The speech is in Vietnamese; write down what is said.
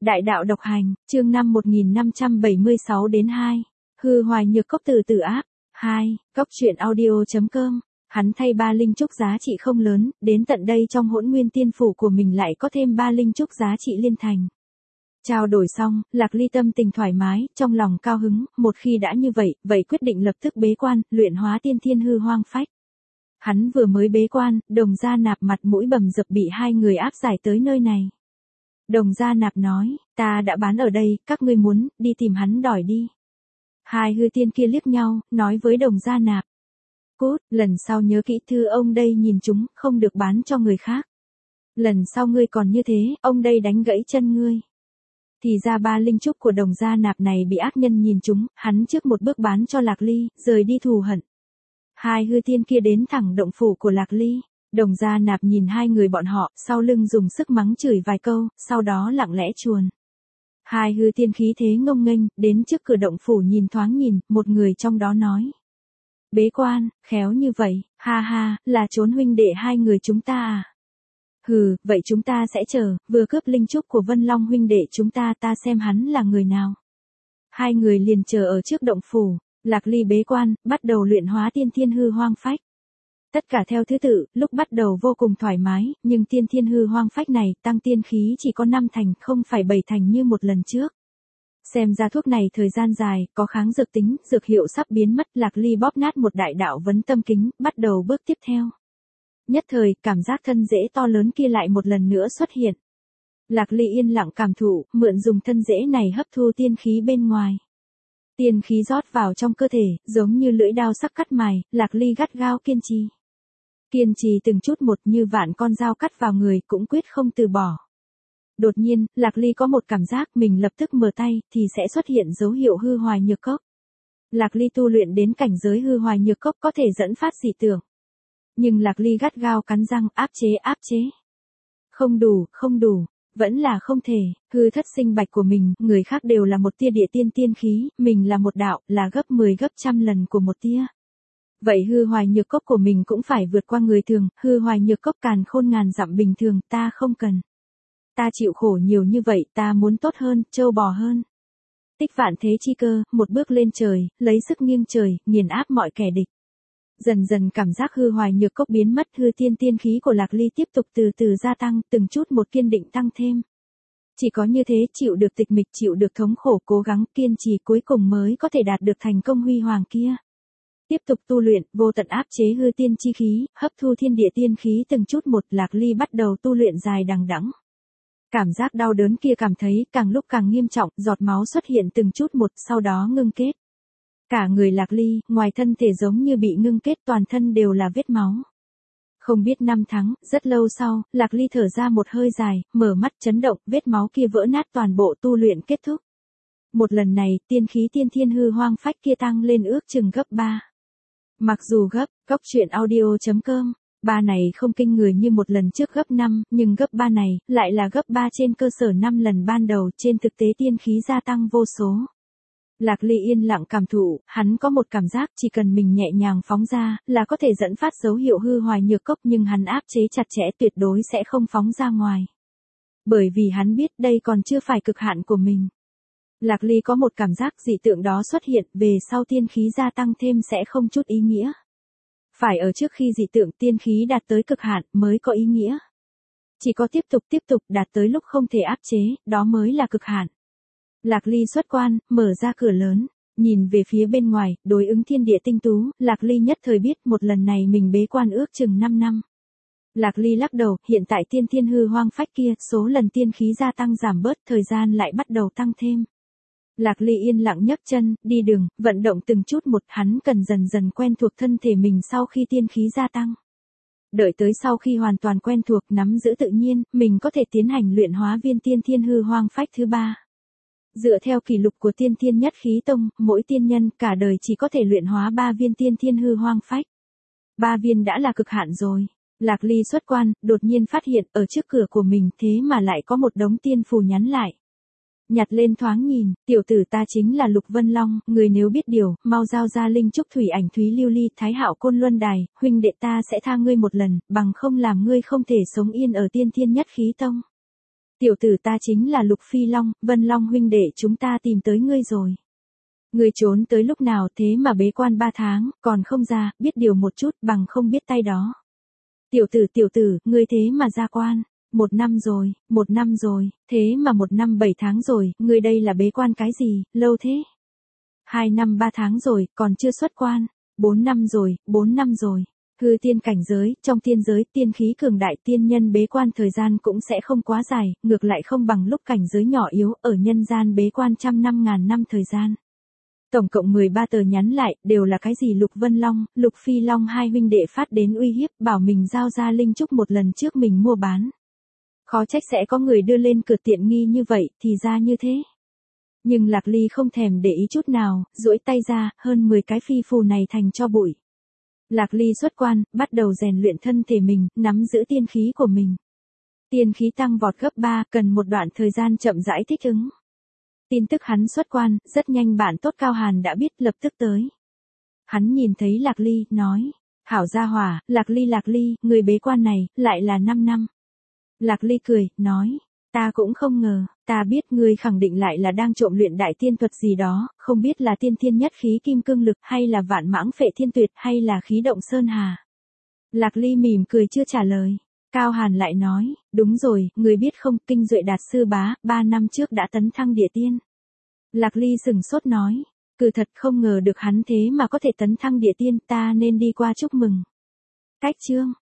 Đại đạo độc hành, chương 5 1576 đến 2. Hư hoài nhược cốc từ từ áp. 2. Cốc truyện audio.com. Hắn thay 3 linh trúc giá trị không lớn, đến tận đây trong hỗn nguyên tiên phủ của mình lại có thêm 3 linh trúc giá trị liên thành. Trao đổi xong, Lạc Ly tâm tình thoải mái, trong lòng cao hứng, một khi đã như vậy, vậy quyết định lập tức bế quan, luyện hóa tiên thiên hư hoang phách. Hắn vừa mới bế quan, Đồng Gia Nạp mặt mũi bầm dập bị 2 người áp giải tới nơi này. Đồng Gia Nạp nói, ta đã bán ở đây, các ngươi muốn, đi tìm hắn đòi đi. 2 hư tiên kia liếc nhau, nói với Đồng Gia Nạp. Cút, lần sau nhớ kỹ thư ông đây nhìn chúng, không được bán cho người khác. Lần sau ngươi còn như thế, ông đây đánh gãy chân ngươi. Thì ra 3 linh trúc của Đồng Gia Nạp này bị ác nhân nhìn chúng, hắn trước một bước bán cho Lạc Ly, rời đi thù hận. 2 hư tiên kia đến thẳng động phủ của Lạc Ly. Đồng Gia Nạp nhìn 2 người bọn họ, sau lưng dùng sức mắng chửi vài câu, sau đó lặng lẽ chuồn. 2 hư tiên khí thế ngông nghênh, đến trước cửa động phủ nhìn thoáng nhìn, một người trong đó nói. Bế quan, khéo như vậy, ha ha, là trốn huynh đệ 2 người chúng ta à? Hừ, vậy chúng ta sẽ chờ, vừa cướp linh trúc của Vân Long huynh đệ chúng ta xem hắn là người nào. 2 người liền chờ ở trước động phủ, Lạc Ly bế quan, bắt đầu luyện hóa tiên thiên hư hoang phách. Tất cả theo thứ tự, lúc bắt đầu vô cùng thoải mái, nhưng tiên thiên hư hoang phách này tăng tiên khí chỉ có 5 thành, không phải 7 thành như một lần trước. Xem ra thuốc này thời gian dài, có kháng dược tính, dược hiệu sắp biến mất. Lạc Ly bóp nát một đại đạo vấn tâm kính, bắt đầu bước tiếp theo. Nhất thời, cảm giác thân rễ to lớn kia lại một lần nữa xuất hiện. Lạc Ly yên lặng cảm thụ, mượn dùng thân rễ này hấp thu tiên khí bên ngoài. Tiên khí rót vào trong cơ thể, giống như lưỡi đao sắc cắt mài, Lạc Ly gắt gao kiên trì. Kiên trì từng chút một như vạn con dao cắt vào người, cũng quyết không từ bỏ. Đột nhiên, Lạc Ly có một cảm giác mình lập tức mở tay, thì sẽ xuất hiện dấu hiệu hư hoài nhược cốc. Lạc Ly tu luyện đến cảnh giới hư hoài nhược cốc có thể dẫn phát dị tưởng. Nhưng Lạc Ly gắt gao cắn răng, áp chế. Không đủ, vẫn là không thể, hư thất sinh bạch của mình, người khác đều là một tia địa tiên khí, mình là một đạo, là gấp 10 gấp trăm lần của một tia. Vậy hư hoài nhược cốc của mình cũng phải vượt qua người thường, hư hoài nhược cốc càn khôn ngàn dặm bình thường, ta không cần. Ta chịu khổ nhiều như vậy, ta muốn tốt hơn, trâu bò hơn. Tích vạn thế chi cơ, một bước lên trời, lấy sức nghiêng trời, nghiền áp mọi kẻ địch. Dần dần cảm giác hư hoài nhược cốc biến mất, hư tiên khí của Lạc Ly tiếp tục từ từ gia tăng, từng chút một kiên định tăng thêm. Chỉ có như thế, chịu được tịch mịch, chịu được thống khổ, cố gắng kiên trì cuối cùng mới có thể đạt được thành công huy hoàng kia. Tiếp tục tu luyện, vô tận áp chế hư tiên chi khí, hấp thu thiên địa tiên khí từng chút một. Lạc Ly bắt đầu tu luyện dài đằng đẵng. Cảm giác đau đớn kia cảm thấy càng lúc càng nghiêm trọng, giọt máu xuất hiện từng chút một, sau đó ngưng kết. Cả người Lạc Ly, ngoài thân thể giống như bị ngưng kết, toàn thân đều là vết máu. Không biết năm tháng, rất lâu sau, Lạc Ly thở ra một hơi dài, mở mắt chấn động, vết máu kia vỡ nát, toàn bộ tu luyện kết thúc. Một lần này, tiên khí tiên thiên hư hoang phách kia tăng lên ước chừng gấp 3. Mặc dù gấp, cốc truyện audio.com, 3 này không kinh người như một lần trước gấp 5, nhưng gấp 3 này, lại là gấp 3 trên cơ sở 5 lần ban đầu, trên thực tế tiên khí gia tăng vô số. Lạc Ly yên lặng cảm thụ, hắn có một cảm giác chỉ cần mình nhẹ nhàng phóng ra, là có thể dẫn phát dấu hiệu hư hoài nhược cốc, nhưng hắn áp chế chặt chẽ tuyệt đối sẽ không phóng ra ngoài. Bởi vì hắn biết đây còn chưa phải cực hạn của mình. Lạc Ly có một cảm giác dị tượng đó xuất hiện, về sau tiên khí gia tăng thêm sẽ không chút ý nghĩa. Phải ở trước khi dị tượng tiên khí đạt tới cực hạn mới có ý nghĩa. Chỉ có tiếp tục đạt tới lúc không thể áp chế, đó mới là cực hạn. Lạc Ly xuất quan, mở ra cửa lớn, nhìn về phía bên ngoài, đối ứng thiên địa tinh tú, Lạc Ly nhất thời biết một lần này mình bế quan ước chừng 5 năm. Lạc Ly lắc đầu, hiện tại tiên thiên hư hoang phách kia, số lần tiên khí gia tăng giảm bớt, thời gian lại bắt đầu tăng thêm. Lạc Ly yên lặng nhấc chân, đi đường, vận động từng chút một, hắn cần dần dần quen thuộc thân thể mình sau khi tiên khí gia tăng. Đợi tới sau khi hoàn toàn quen thuộc, nắm giữ tự nhiên, mình có thể tiến hành luyện hóa viên tiên thiên hư hoang phách thứ 3. Dựa theo kỷ lục của tiên thiên nhất khí tông, mỗi tiên nhân cả đời chỉ có thể luyện hóa 3 viên tiên thiên hư hoang phách. 3 viên đã là cực hạn rồi. Lạc Ly xuất quan, đột nhiên phát hiện ở trước cửa của mình thế mà lại có một đống tiên phù nhắn lại. Nhặt lên thoáng nhìn, tiểu tử ta chính là Lục Vân Long, người nếu biết điều, mau giao ra linh trúc thủy ảnh thúy lưu ly thái hạo côn luân đài, huynh đệ ta sẽ tha ngươi một lần, bằng không làm ngươi không thể sống yên ở tiên thiên nhất khí tông. Tiểu tử ta chính là Lục Phi Long, Vân Long huynh đệ chúng ta tìm tới ngươi rồi. Ngươi trốn tới lúc nào thế mà bế quan 3 tháng, còn không ra, biết điều một chút bằng không biết tay đó. Tiểu tử, ngươi thế mà ra quan. 1 năm rồi, thế mà 1 năm 7 tháng rồi, ngươi đây là bế quan cái gì, lâu thế? 2 năm 3 tháng rồi, còn chưa xuất quan. 4 năm rồi. Hư tiên cảnh giới, trong tiên giới, tiên khí cường đại tiên nhân bế quan thời gian cũng sẽ không quá dài, ngược lại không bằng lúc cảnh giới nhỏ yếu, ở nhân gian bế quan trăm năm ngàn năm thời gian. Tổng cộng 13 tờ nhắn lại, đều là cái gì Lục Vân Long, Lục Phi Long hai huynh đệ phát đến uy hiếp, bảo mình giao ra linh trúc một lần trước mình mua bán. Khó trách sẽ có người đưa lên cửa tiện nghi như vậy, thì ra như thế. Nhưng Lạc Ly không thèm để ý chút nào, duỗi tay ra, hơn 10 cái phi phù này thành cho bụi. Lạc Ly xuất quan, bắt đầu rèn luyện thân thể mình, nắm giữ tiên khí của mình. Tiên khí tăng vọt gấp 3, cần một đoạn thời gian chậm rãi thích ứng. Tin tức hắn xuất quan, rất nhanh bạn tốt Cao Hàn đã biết, lập tức tới. Hắn nhìn thấy Lạc Ly, nói, hảo gia hỏa, Lạc Ly, người bế quan này, lại là 5 năm. Lạc Ly cười, nói, ta cũng không ngờ, ta biết ngươi khẳng định lại là đang trộm luyện đại tiên thuật gì đó, không biết là tiên thiên nhất khí kim cương lực hay là vạn mãng phệ thiên tuyệt hay là khí động sơn hà. Lạc Ly mỉm cười chưa trả lời. Cao Hàn lại nói, đúng rồi, người biết không, Kinh Duệ Đạt sư bá, 3 năm trước đã tấn thăng địa tiên. Lạc Ly sừng sốt nói, thật không ngờ được hắn thế mà có thể tấn thăng địa tiên, ta nên đi qua chúc mừng. Cách chương